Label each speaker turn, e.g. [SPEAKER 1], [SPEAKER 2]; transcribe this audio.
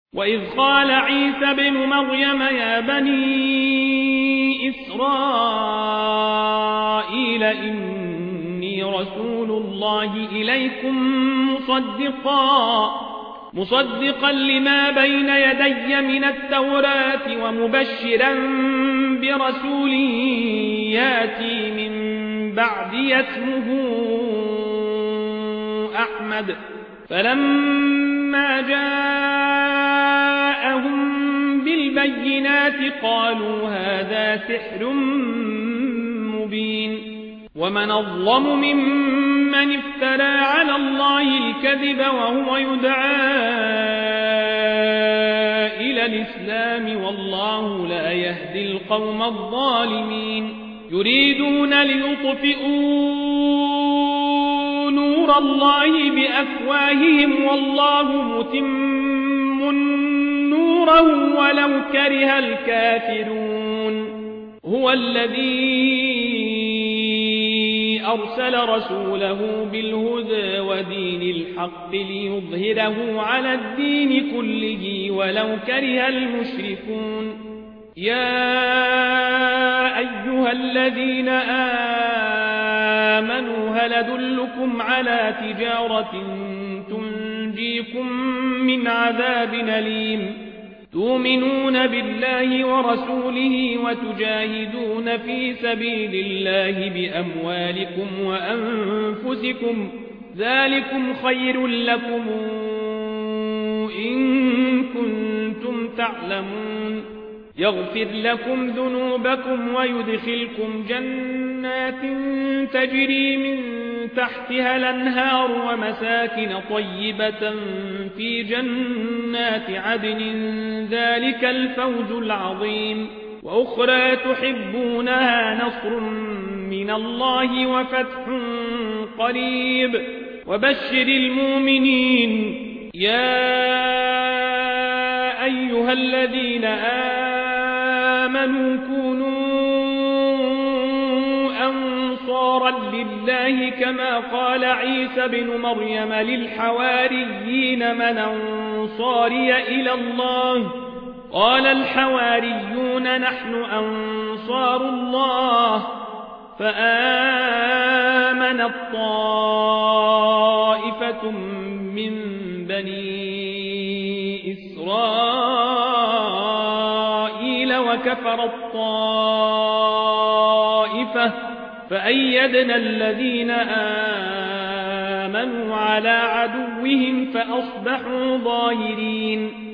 [SPEAKER 1] وإذ قال عيسى بن مريم يا بني إسرائيل إني رسول الله إليكم مصدقا لما بين يدي من التوراة ومبشرا برسول ياتي من بعدي اسمه أحمد فلما جاءهم بالبينات قالوا هذا سحر مبين ومن أظلم ممن افترى على الله الكذب وهو يدعى إلى الإسلام والله لا يهدي القوم الظالمين يريدون ليطفئوا نور الله بأفواههم والله متم نوره ولو كره الكافرون هو الذي أرسل رسوله بالهدى ودين الحق ليظهره على الدين كله ولو كره المشركون يا أيها الذين آمنوا هل أدلكم على تجارة تنجيكم من عذاب أليم تؤمنون بالله ورسوله وتجاهدون في سبيل الله بأموالكم وأنفسكم ذلكم خير لكم إن كنتم تعلمون يغفر لكم ذنوبكم ويدخلكم جنات تجري من تحتها الأنهار ومساكن طيبة في جنات عدن ذلك الفوز العظيم وأخرى تحبونها نصر من الله وفتح قريب وبشر المؤمنين يا أيها الذين آمنوا كونوا أنصارا لله كما قال عيسى بن مريم للحواريين من أنصاري إلى الله قال الحواريون نحن أنصار الله فآمنت طائفة من بني إسرائيل وكفرت طائفة فأيدنا الذين آمنوا على عدوهم فأصبحوا ظاهرين